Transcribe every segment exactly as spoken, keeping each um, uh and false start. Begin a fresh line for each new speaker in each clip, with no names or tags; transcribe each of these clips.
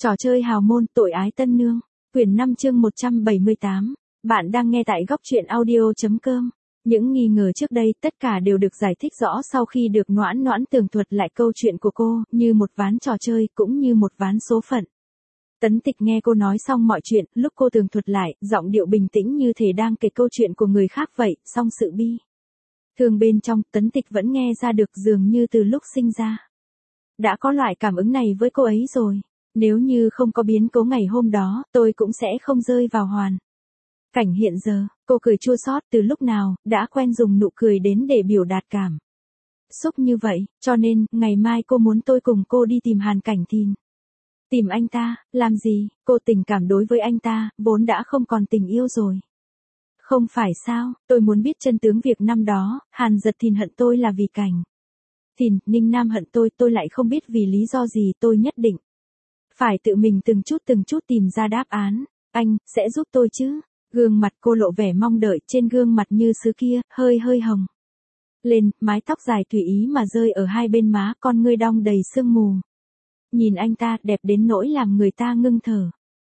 Trò chơi hào môn tội ái tân nương, quyển năm chương một trăm bảy mươi tám. Bạn đang nghe tại góc truyện audio.com. Những nghi ngờ trước đây tất cả đều được giải thích rõ sau khi được Noãn Noãn tường thuật lại câu chuyện của cô, như một ván trò chơi cũng như một ván số phận. Tấn Tịch nghe cô nói xong mọi chuyện, lúc cô tường thuật lại, giọng điệu bình tĩnh như thể đang kể câu chuyện của người khác vậy, song sự bi thương bên trong, Tấn Tịch vẫn nghe ra được dường như từ lúc sinh ra. Đã có loại cảm ứng này với cô ấy rồi. Nếu như không có biến cố ngày hôm đó, tôi cũng sẽ không rơi vào hoàn cảnh hiện giờ. Cô cười chua xót, từ lúc nào, đã quen dùng nụ cười đến để biểu đạt cảm xúc như vậy, cho nên, ngày mai cô muốn tôi cùng cô đi tìm Hàn Cảnh Thìn. Tìm anh ta, làm gì, cô tình cảm đối với anh ta, vốn đã không còn tình yêu rồi. Không phải sao, tôi muốn biết chân tướng việc năm đó, Hàn Giật Thìn hận tôi là vì Cảnh Thìn, Ninh Nam hận tôi, tôi lại không biết vì lý do gì, tôi nhất định phải tự mình từng chút từng chút tìm ra đáp án. Anh, sẽ giúp tôi chứ? Gương mặt cô lộ vẻ mong đợi, trên gương mặt như sứ kia, hơi hơi hồng lên, mái tóc dài tùy ý mà rơi ở hai bên má, con ngươi đong đầy sương mù. Nhìn anh ta, đẹp đến nỗi làm người ta ngưng thở.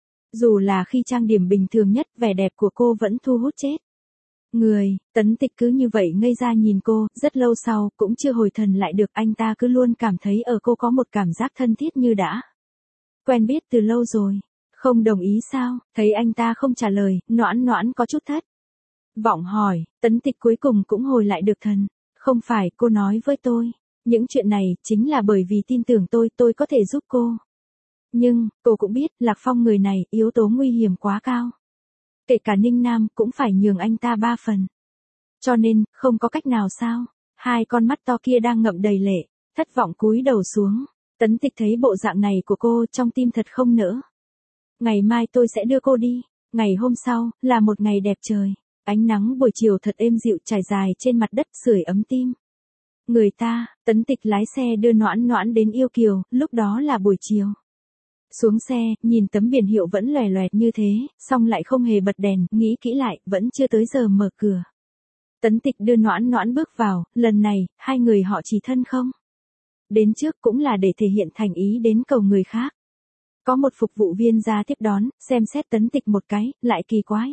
Dù là khi trang điểm bình thường nhất, vẻ đẹp của cô vẫn thu hút chết người. Tấn Tịch cứ như vậy ngây ra nhìn cô, rất lâu sau, cũng chưa hồi thần lại được, anh ta cứ luôn cảm thấy ở cô có một cảm giác thân thiết như đã quen biết từ lâu rồi. Không đồng ý sao? Thấy anh ta không trả lời, Noãn Noãn có chút thất vọng hỏi. Tấn Tịch cuối cùng cũng hồi lại được thần. Không phải, cô nói với tôi, những chuyện này chính là bởi vì tin tưởng tôi, tôi có thể giúp cô. Nhưng, cô cũng biết, Lạc Phong người này, yếu tố nguy hiểm quá cao. Kể cả Ninh Nam, cũng phải nhường anh ta ba phần. Cho nên, không có cách nào sao? Hai con mắt to kia đang ngậm đầy lệ, thất vọng cúi đầu xuống. Tấn Tịch thấy bộ dạng này của cô, trong tim thật không nỡ. Ngày mai tôi sẽ đưa cô đi. Ngày hôm sau, là một ngày đẹp trời. Ánh nắng buổi chiều thật êm dịu trải dài trên mặt đất, sưởi ấm tim người ta. Tấn Tịch lái xe đưa Noãn Noãn đến Yêu Kiều, lúc đó là buổi chiều. Xuống xe, nhìn tấm biển hiệu vẫn lòe loẹt như thế, xong lại không hề bật đèn, nghĩ kỹ lại, vẫn chưa tới giờ mở cửa. Tấn Tịch đưa Noãn Noãn bước vào, lần này, hai người họ chỉ thân không? Đến trước cũng là để thể hiện thành ý đến cầu người khác. Có một phục vụ viên ra tiếp đón, xem xét Tấn Tịch một cái, lại kỳ quái.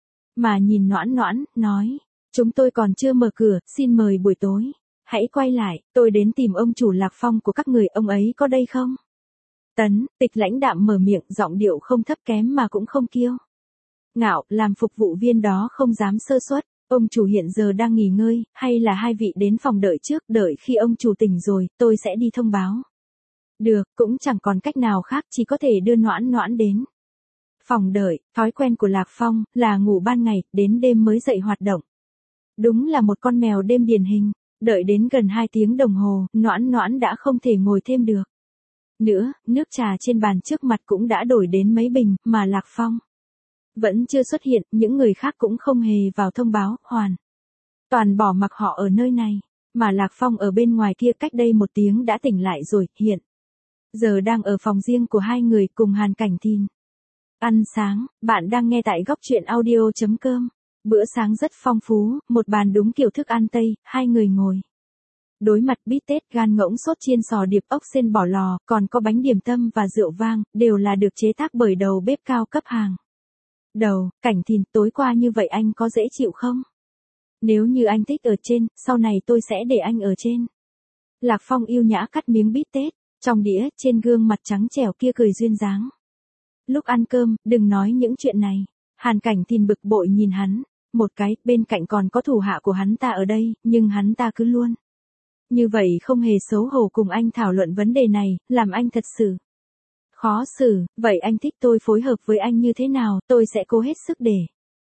Mà nhìn Noãn Noãn, nói, chúng tôi còn chưa mở cửa, xin mời buổi tối. Hãy quay lại, tôi đến tìm ông chủ Lạc Phong của các người, ông ấy có đây không? Tấn Tịch lãnh đạm mở miệng, giọng điệu không thấp kém mà cũng không kiêu ngạo, làm phục vụ viên đó không dám sơ suất. Ông chủ hiện giờ đang nghỉ ngơi, hay là hai vị đến phòng đợi trước, đợi khi ông chủ tỉnh rồi, tôi sẽ đi thông báo. Được, cũng chẳng còn cách nào khác, chỉ có thể đưa Noãn Noãn đến phòng đợi. Thói quen của Lạc Phong là ngủ ban ngày, đến đêm mới dậy hoạt động. Đúng là một con mèo đêm điển hình. Đợi đến gần hai tiếng đồng hồ, Noãn Noãn đã không thể ngồi thêm được nữa, nước trà trên bàn trước mặt cũng đã đổi đến mấy bình, mà Lạc Phong vẫn chưa xuất hiện, những người khác cũng không hề vào thông báo, hoàn toàn bỏ mặc họ ở nơi này. Mà Lạc Phong ở bên ngoài kia cách đây một tiếng đã tỉnh lại rồi, hiện giờ đang ở phòng riêng của hai người cùng Hàn Cảnh Thìn ăn sáng. Bạn đang nghe tại góc truyện audio.com. Bữa sáng rất phong phú, một bàn đúng kiểu thức ăn Tây, hai người ngồi đối mặt, bít tết, gan ngỗng sốt chiên sò điệp, ốc sên bỏ lò, còn có bánh điểm tâm và rượu vang, đều là được chế tác bởi đầu bếp cao cấp hàng đầu. Cảnh Thìn, tối qua như vậy anh có dễ chịu không? Nếu như anh thích ở trên, sau này tôi sẽ để anh ở trên. Lạc Phong yêu nhã cắt miếng bít tết, trong đĩa, trên gương mặt trắng trẻo kia cười duyên dáng. Lúc ăn cơm, đừng nói những chuyện này. Hàn Cảnh Thìn bực bội nhìn hắn một cái, bên cạnh còn có thủ hạ của hắn ta ở đây, nhưng hắn ta cứ luôn như vậy, không hề xấu hổ cùng anh thảo luận vấn đề này, làm anh thật sự khó xử. Vậy anh thích tôi phối hợp với anh như thế nào, tôi sẽ cố hết sức để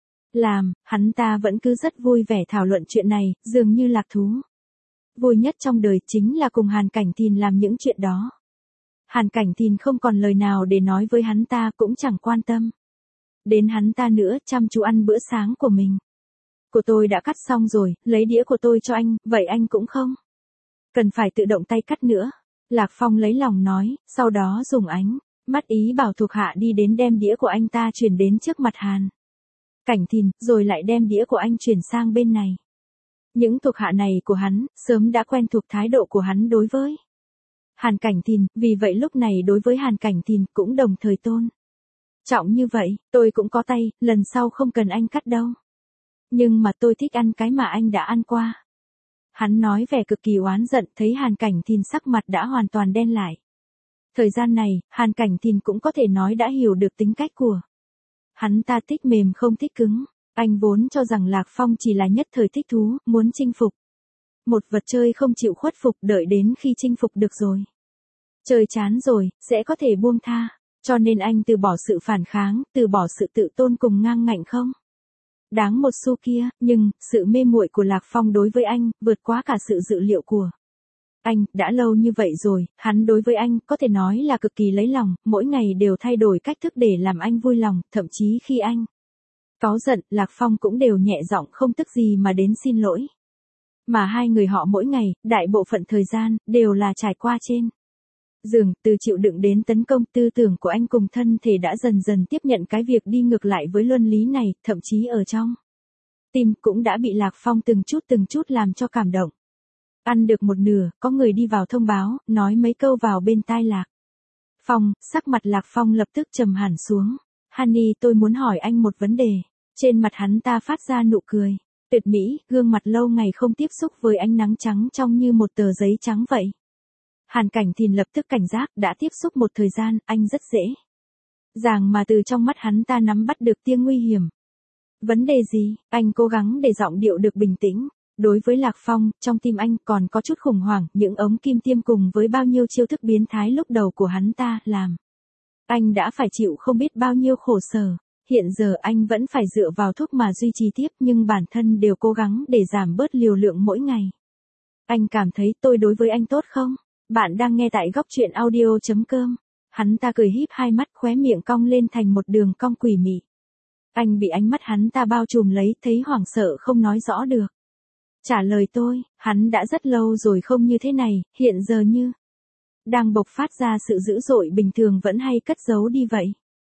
làm. Hắn ta vẫn cứ rất vui vẻ thảo luận chuyện này, dường như lạc thú vui nhất trong đời chính là cùng Hàn Cảnh Thìn làm những chuyện đó. Hàn Cảnh Thìn không còn lời nào để nói với hắn ta, cũng chẳng quan tâm đến hắn ta nữa, chăm chú ăn bữa sáng của mình. Của tôi đã cắt xong rồi, lấy đĩa của tôi cho anh, vậy anh cũng không cần phải tự động tay cắt nữa. Lạc Phong lấy lòng nói, sau đó dùng ánh mắt ý bảo thuộc hạ đi đến đem đĩa của anh ta chuyển đến trước mặt Hàn Cảnh Thìn, rồi lại đem đĩa của anh chuyển sang bên này. Những thuộc hạ này của hắn, sớm đã quen thuộc thái độ của hắn đối với Hàn Cảnh Thìn, vì vậy lúc này đối với Hàn Cảnh Thìn cũng đồng thời tôn trọng như vậy, tôi cũng có tay, lần sau không cần anh cắt đâu. Nhưng mà tôi thích ăn cái mà anh đã ăn qua. Hắn nói vẻ cực kỳ oán giận, thấy Hàn Cảnh Thìn sắc mặt đã hoàn toàn đen lại. Thời gian này, Hàn Cảnh Thìn cũng có thể nói đã hiểu được tính cách của hắn ta, thích mềm không thích cứng. Anh vốn cho rằng Lạc Phong chỉ là nhất thời thích thú, muốn chinh phục một vật chơi không chịu khuất phục, đợi đến khi chinh phục được rồi, chơi chán rồi, sẽ có thể buông tha. Cho nên anh từ bỏ sự phản kháng, từ bỏ sự tự tôn cùng ngang ngạnh không đáng một xu kia, nhưng, sự mê muội của Lạc Phong đối với anh, vượt quá cả sự dự liệu của anh. Đã lâu như vậy rồi, hắn đối với anh, có thể nói là cực kỳ lấy lòng, mỗi ngày đều thay đổi cách thức để làm anh vui lòng, thậm chí khi anh cáu giận, Lạc Phong cũng đều nhẹ giọng không tức gì mà đến xin lỗi. Mà hai người họ mỗi ngày, đại bộ phận thời gian, đều là trải qua trên giường, từ chịu đựng đến tấn công. Tư tưởng của anh cùng thân thể đã dần dần tiếp nhận cái việc đi ngược lại với luân lý này, thậm chí ở trong tim cũng đã bị Lạc Phong từng chút từng chút làm cho cảm động. Ăn được một nửa, có người đi vào thông báo, nói mấy câu vào bên tai Lạc Phong, sắc mặt Lạc Phong lập tức trầm hẳn xuống. Honey, tôi muốn hỏi anh một vấn đề. Trên mặt hắn ta phát ra nụ cười tuyệt mỹ, gương mặt lâu ngày không tiếp xúc với ánh nắng trắng trong như một tờ giấy trắng vậy. Hàn Cảnh Thìn lập tức cảnh giác, đã tiếp xúc một thời gian, anh rất dễ dàng mà từ trong mắt hắn ta nắm bắt được tia nguy hiểm. Vấn đề gì? Anh cố gắng để giọng điệu được bình tĩnh. Đối với Lạc Phong, trong tim anh còn có chút khủng hoảng, những ống kim tiêm cùng với bao nhiêu chiêu thức biến thái lúc đầu của hắn ta làm anh đã phải chịu không biết bao nhiêu khổ sở. Hiện giờ anh vẫn phải dựa vào thuốc mà duy trì tiếp, nhưng bản thân đều cố gắng để giảm bớt liều lượng mỗi ngày. Anh cảm thấy tôi đối với anh tốt không? Bạn đang nghe tại góc truyện audio chấm com. Hắn ta cười híp hai mắt, khóe miệng cong lên thành một đường cong quỷ mị. Anh bị ánh mắt hắn ta bao trùm lấy, thấy hoảng sợ không nói rõ được. Trả lời tôi, hắn đã rất lâu rồi không như thế này, hiện giờ như đang bộc phát ra sự dữ dội bình thường vẫn hay cất giấu đi vậy.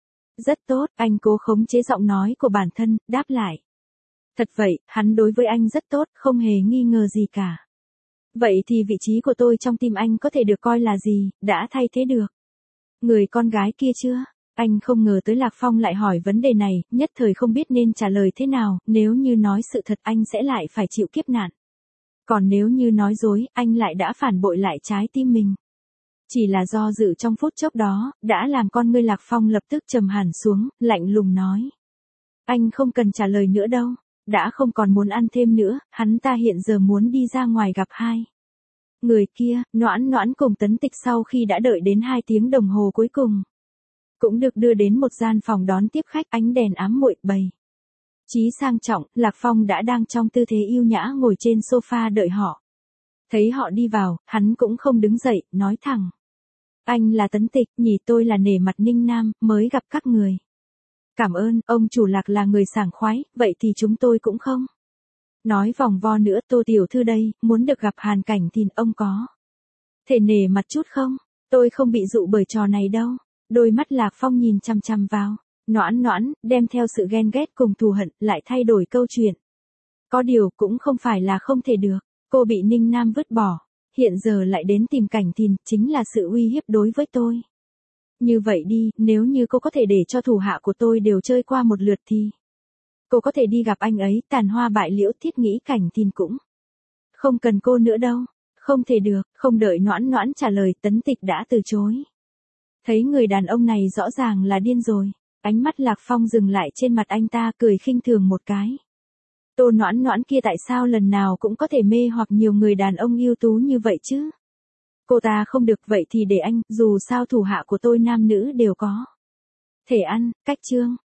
Rất tốt, anh cố khống chế giọng nói của bản thân, đáp lại. Thật vậy, hắn đối với anh rất tốt, không hề nghi ngờ gì cả. Vậy thì vị trí của tôi trong tim anh có thể được coi là gì, đã thay thế được người con gái kia chưa? Anh không ngờ tới Lạc Phong lại hỏi vấn đề này, nhất thời không biết nên trả lời thế nào, nếu như nói sự thật anh sẽ lại phải chịu kiếp nạn. Còn nếu như nói dối, anh lại đã phản bội lại trái tim mình. Chỉ là do dự trong phút chốc đó, đã làm con ngươi Lạc Phong lập tức trầm hẳn xuống, lạnh lùng nói. Anh không cần trả lời nữa đâu, đã không còn muốn ăn thêm nữa, hắn ta hiện giờ muốn đi ra ngoài gặp hai người kia. Noãn Noãn cùng Tấn Tịch sau khi đã đợi đến hai tiếng đồng hồ cuối cùng, cũng được đưa đến một gian phòng đón tiếp khách, ánh đèn ám muội bày trí sang trọng. Lạc Phong đã đang trong tư thế yêu nhã ngồi trên sofa đợi họ. Thấy họ đi vào, hắn cũng không đứng dậy, nói thẳng. Anh là Tấn Tịch, nhỉ, tôi là nể mặt Ninh Nam, mới gặp các người. Cảm ơn, ông chủ Lạc là người sảng khoái, vậy thì chúng tôi cũng không nói vòng vo nữa. Tô tiểu thư đây, muốn được gặp Hàn Cảnh Thìn, ông có thể nể mặt chút không? Tôi không bị dụ bởi trò này đâu. Đôi mắt Lạc Phong nhìn chăm chăm vào Noãn Noãn, đem theo sự ghen ghét cùng thù hận, lại thay đổi câu chuyện. Có điều cũng không phải là không thể được. Cô bị Ninh Nam vứt bỏ, hiện giờ lại đến tìm Cảnh Thìn, chính là sự uy hiếp đối với tôi. Như vậy đi, nếu như cô có thể để cho thủ hạ của tôi đều chơi qua một lượt thì cô có thể đi gặp anh ấy. Tàn hoa bại liễu, Thiết nghĩ Cảnh Thìn cũng không cần cô nữa đâu. Không thể được. Không đợi Noãn Noãn trả lời, Tấn Tịch đã từ chối. Thấy người đàn ông này rõ ràng là điên rồi. Ánh mắt Lạc Phong dừng lại trên mặt anh ta, cười khinh thường một cái. Tô Noãn Noãn kia tại sao lần nào cũng có thể mê hoặc nhiều người đàn ông ưu tú như vậy chứ? Cô ta không được, vậy thì để anh, dù sao thủ hạ của tôi nam nữ đều có thể ăn. Cách chương